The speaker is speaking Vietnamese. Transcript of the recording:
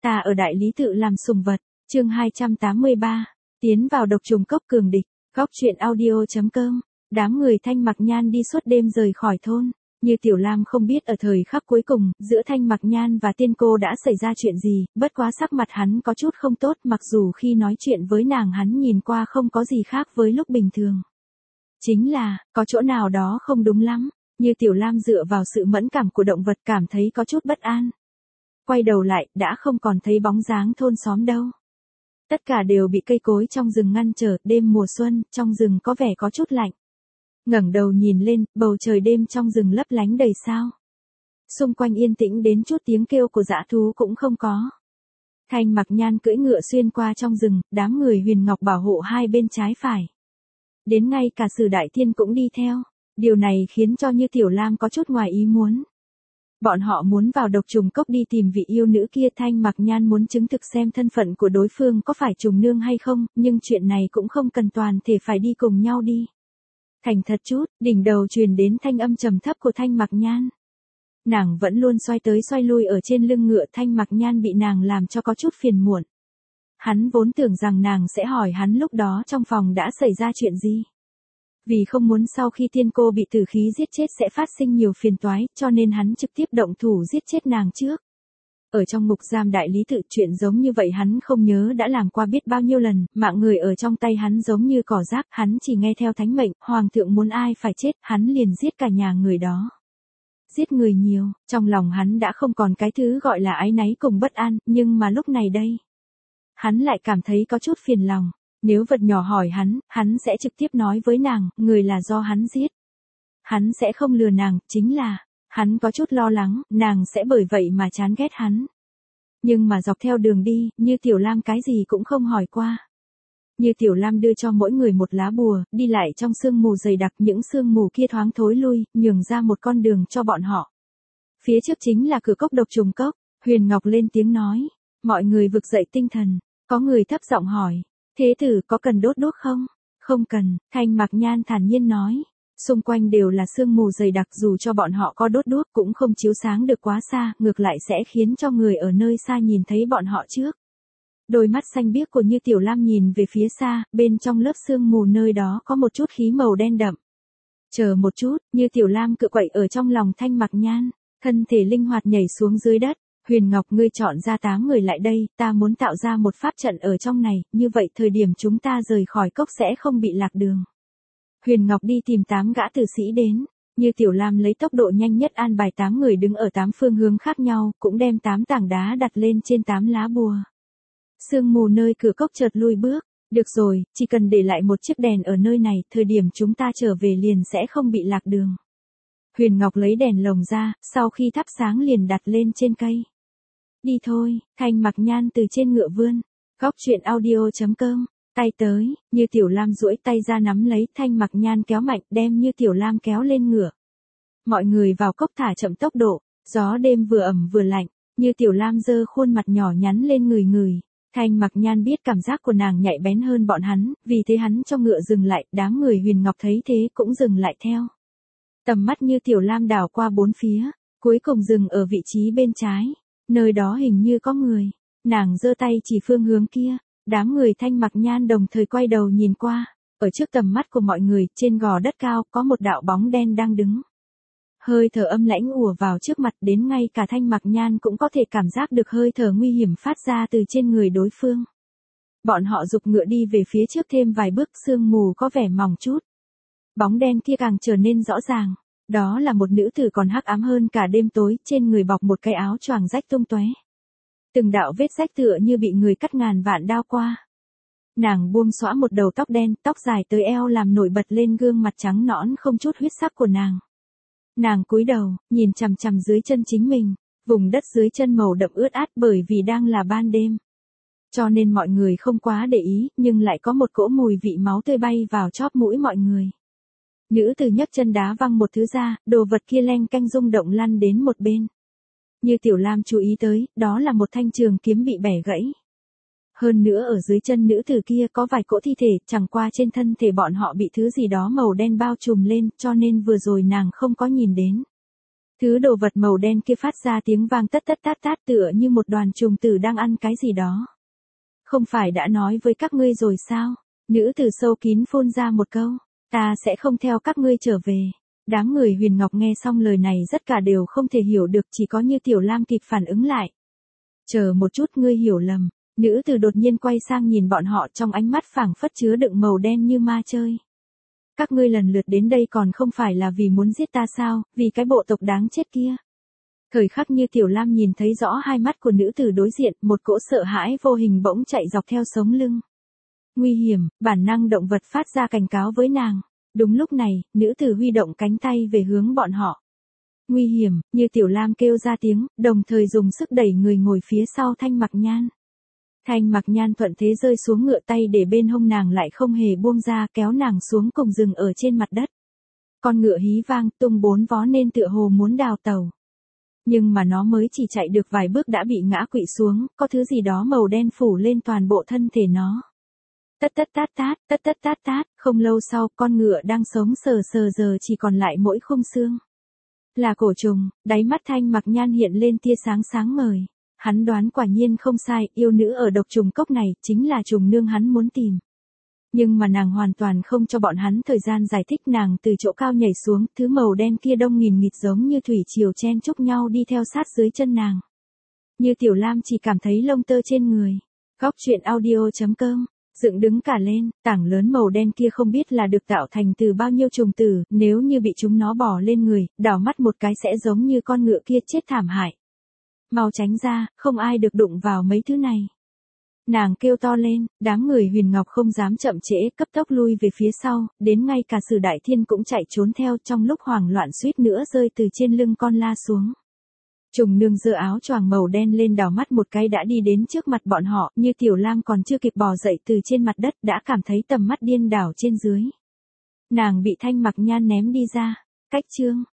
Ta ở đại lý tự làm sùng vật, chương 283, tiến vào độc trùng cốc cường địch, góc truyện audio.com, đám người Thanh Mặc Nhan đi suốt đêm rời khỏi thôn, như Tiểu Lam không biết ở thời khắc cuối cùng, giữa Thanh Mặc Nhan và tiên cô đã xảy ra chuyện gì, bất quá sắc mặt hắn có chút không tốt mặc dù khi nói chuyện với nàng hắn nhìn qua không có gì khác với lúc bình thường. Chính là, có chỗ nào đó không đúng lắm, như Tiểu Lam dựa vào sự mẫn cảm của động vật cảm thấy có chút bất an. Quay đầu lại, đã không còn thấy bóng dáng thôn xóm đâu. Tất cả đều bị cây cối trong rừng ngăn trở, đêm mùa xuân, trong rừng có vẻ có chút lạnh. Ngẩng đầu nhìn lên, bầu trời đêm trong rừng lấp lánh đầy sao. Xung quanh yên tĩnh đến chút tiếng kêu của dã thú cũng không có. Thanh Mặc Nhan cưỡi ngựa xuyên qua trong rừng, đám người Huyền Ngọc bảo hộ hai bên trái phải. Đến ngay cả Sử Đại Thiên cũng đi theo. Điều này khiến cho Như Tiểu Lam có chút ngoài ý muốn. Bọn họ muốn vào độc trùng cốc đi tìm vị yêu nữ kia. Thanh Mặc Nhan muốn chứng thực xem thân phận của đối phương có phải trùng nương hay không, nhưng chuyện này cũng không cần toàn thể phải đi cùng nhau đi. Thành thật chút, đỉnh đầu truyền đến thanh âm trầm thấp của Thanh Mặc Nhan. Nàng vẫn luôn xoay tới xoay lui ở trên lưng ngựa. Thanh Mặc Nhan bị nàng làm cho có chút phiền muộn. Hắn vốn tưởng rằng nàng sẽ hỏi hắn lúc đó trong phòng đã xảy ra chuyện gì. Vì không muốn sau khi tiên cô bị tử khí giết chết sẽ phát sinh nhiều phiền toái, cho nên hắn trực tiếp động thủ giết chết nàng trước. Ở trong ngục giam đại lý tự chuyện giống như vậy hắn không nhớ đã làm qua biết bao nhiêu lần, mạng người ở trong tay hắn giống như cỏ rác, hắn chỉ nghe theo thánh mệnh, hoàng thượng muốn ai phải chết, hắn liền giết cả nhà người đó. Giết người nhiều, trong lòng hắn đã không còn cái thứ gọi là áy náy cùng bất an, nhưng mà lúc này đây, hắn lại cảm thấy có chút phiền lòng. Nếu vật nhỏ hỏi hắn sẽ trực tiếp nói với nàng, người là do hắn giết. Hắn sẽ không lừa nàng, chính là, hắn có chút lo lắng, nàng sẽ bởi vậy mà chán ghét hắn. Nhưng mà dọc theo đường đi, Như Tiểu Lam cái gì cũng không hỏi qua. Như Tiểu Lam đưa cho mỗi người một lá bùa, đi lại trong sương mù dày đặc, những sương mù kia thoáng thối lui, nhường ra một con đường cho bọn họ. Phía trước chính là cửa cốc độc trùng cốc, Huyền Ngọc lên tiếng nói, mọi người vực dậy tinh thần, có người thấp giọng hỏi. Thế tử có cần đốt đuốc không? Không cần, Thanh Mặc Nhan thản nhiên nói. Xung quanh đều là sương mù dày đặc dù cho bọn họ có đốt đuốc cũng không chiếu sáng được quá xa, ngược lại sẽ khiến cho người ở nơi xa nhìn thấy bọn họ trước. Đôi mắt xanh biếc của Như Tiểu Lam nhìn về phía xa, bên trong lớp sương mù nơi đó có một chút khí màu đen đậm. Chờ một chút, Như Tiểu Lam cựa quậy ở trong lòng Thanh Mặc Nhan, thân thể linh hoạt nhảy xuống dưới đất. Huyền Ngọc ngươi chọn ra 8 người lại đây, ta muốn tạo ra một pháp trận ở trong này, như vậy thời điểm chúng ta rời khỏi cốc sẽ không bị lạc đường. Huyền Ngọc đi tìm 8 gã tử sĩ đến, Như Tiểu Lam lấy tốc độ nhanh nhất an bài 8 người đứng ở 8 phương hướng khác nhau, cũng đem 8 tảng đá đặt lên trên 8 lá bùa. Sương mù nơi cửa cốc chợt lui bước, được rồi, chỉ cần để lại một chiếc đèn ở nơi này, thời điểm chúng ta trở về liền sẽ không bị lạc đường. Huyền Ngọc lấy đèn lồng ra, sau khi thắp sáng liền đặt lên trên cây. Đi thôi, Thanh Mặc Nhan từ trên ngựa vươn, góc truyện audio.com, tay tới, Như Tiểu Lam duỗi tay ra nắm lấy, Thanh Mặc Nhan kéo mạnh đem Như Tiểu Lam kéo lên ngựa. Mọi người vào cốc thả chậm tốc độ, gió đêm vừa ẩm vừa lạnh, Như Tiểu Lam giơ khuôn mặt nhỏ nhắn lên người. Thanh Mặc Nhan biết cảm giác của nàng nhạy bén hơn bọn hắn, vì thế hắn cho ngựa dừng lại, đám người Huyền Ngọc thấy thế cũng dừng lại theo. Tầm mắt Như Tiểu Lam đảo qua bốn phía, cuối cùng dừng ở vị trí bên trái. Nơi đó hình như có người. Nàng giơ tay chỉ phương hướng kia. Đám người Thanh Mặc Nhan đồng thời quay đầu nhìn qua. Ở trước tầm mắt của mọi người, trên gò đất cao, có một đạo bóng đen đang đứng. Hơi thở âm lãnh ùa vào trước mặt, đến ngay cả Thanh Mặc Nhan cũng có thể cảm giác được hơi thở nguy hiểm phát ra từ trên người đối phương. Bọn họ giục ngựa đi về phía trước thêm vài bước, sương mù có vẻ mỏng chút. Bóng đen kia càng trở nên rõ ràng. Đó là một nữ tử còn hắc ám hơn cả đêm tối, trên người bọc một cái áo choàng rách tung tóe. Từng đạo vết rách tựa như bị người cắt ngàn vạn đao qua. Nàng buông xõa một đầu tóc đen, tóc dài tới eo làm nổi bật lên gương mặt trắng nõn không chút huyết sắc của nàng. Nàng cúi đầu, nhìn chằm chằm dưới chân chính mình, vùng đất dưới chân màu đậm ướt át bởi vì đang là ban đêm. Cho nên mọi người không quá để ý, nhưng lại có một cỗ mùi vị máu tươi bay vào chóp mũi mọi người. Nữ tử nhấc chân đá văng một thứ ra, đồ vật kia leng canh rung động lăn đến một bên. Như Tiểu Lam chú ý tới, đó là một thanh trường kiếm bị bẻ gãy. Hơn nữa ở dưới chân nữ tử kia có vài cỗ thi thể, chẳng qua trên thân thể bọn họ bị thứ gì đó màu đen bao trùm lên, cho nên vừa rồi nàng không có nhìn đến. Thứ đồ vật màu đen kia phát ra tiếng vang tất tất tát tát tựa như một đoàn trùng tử đang ăn cái gì đó. Không phải đã nói với các ngươi rồi sao? Nữ tử sâu kín phun ra một câu. Ta sẽ không theo các ngươi trở về. Đám người Huyền Ngọc nghe xong lời này tất cả đều không thể hiểu được, chỉ có như Tiểu Lam kịp phản ứng lại. Chờ một chút, ngươi hiểu lầm. Nữ tử đột nhiên quay sang nhìn bọn họ, trong ánh mắt phảng phất chứa đựng màu đen như ma chơi. Các ngươi lần lượt đến đây còn không phải là vì muốn giết ta sao, vì cái bộ tộc đáng chết kia. Thời khắc như Tiểu Lam nhìn thấy rõ hai mắt của nữ tử đối diện, một cỗ sợ hãi vô hình bỗng chạy dọc theo sống lưng. Nguy hiểm, bản năng động vật phát ra cảnh cáo với nàng. Đúng lúc này, nữ tử huy động cánh tay về hướng bọn họ. Nguy hiểm, như Tiểu Lam kêu ra tiếng, đồng thời dùng sức đẩy người ngồi phía sau Thanh Mặc Nhan. Thanh Mặc Nhan thuận thế rơi xuống ngựa, tay để bên hông nàng lại không hề buông ra, kéo nàng xuống cùng dừng ở trên mặt đất. Con ngựa hí vang, tung bốn vó nên tựa hồ muốn đào tàu. Nhưng mà nó mới chỉ chạy được vài bước đã bị ngã quỵ xuống, có thứ gì đó màu đen phủ lên toàn bộ thân thể nó. Tất tất tát tát, tất tất tát tát, không lâu sau, con ngựa đang sống sờ sờ giờ chỉ còn lại mỗi khung xương. Là cổ trùng, đáy mắt Thanh Mặc Nhan hiện lên tia sáng sáng ngời. Hắn đoán quả nhiên không sai, yêu nữ ở độc trùng cốc này, chính là trùng nương hắn muốn tìm. Nhưng mà nàng hoàn toàn không cho bọn hắn thời gian giải thích, nàng từ chỗ cao nhảy xuống, thứ màu đen kia đông nghìn nghịt giống như thủy triều chen chúc nhau đi theo sát dưới chân nàng. Như Tiểu Lam chỉ cảm thấy lông tơ trên người. Góc truyện audio.com dựng đứng cả lên, tảng lớn màu đen kia không biết là được tạo thành từ bao nhiêu trùng tử, nếu như bị chúng nó bò lên người, đảo mắt một cái sẽ giống như con ngựa kia chết thảm hại. Mau tránh ra, không ai được đụng vào mấy thứ này. Nàng kêu to lên, đám người Huyền Ngọc không dám chậm trễ, cấp tốc lui về phía sau, đến ngay cả Sử Đại Thiên cũng chạy trốn theo, trong lúc hoảng loạn suýt nữa rơi từ trên lưng con la xuống. Trùng nương giơ áo choàng màu đen lên, đảo mắt một cái đã đi đến trước mặt bọn họ, như Tiểu Lam còn chưa kịp bò dậy từ trên mặt đất đã cảm thấy tầm mắt điên đảo trên dưới. Nàng bị Thanh Mặc Nhan ném đi ra. Cách chương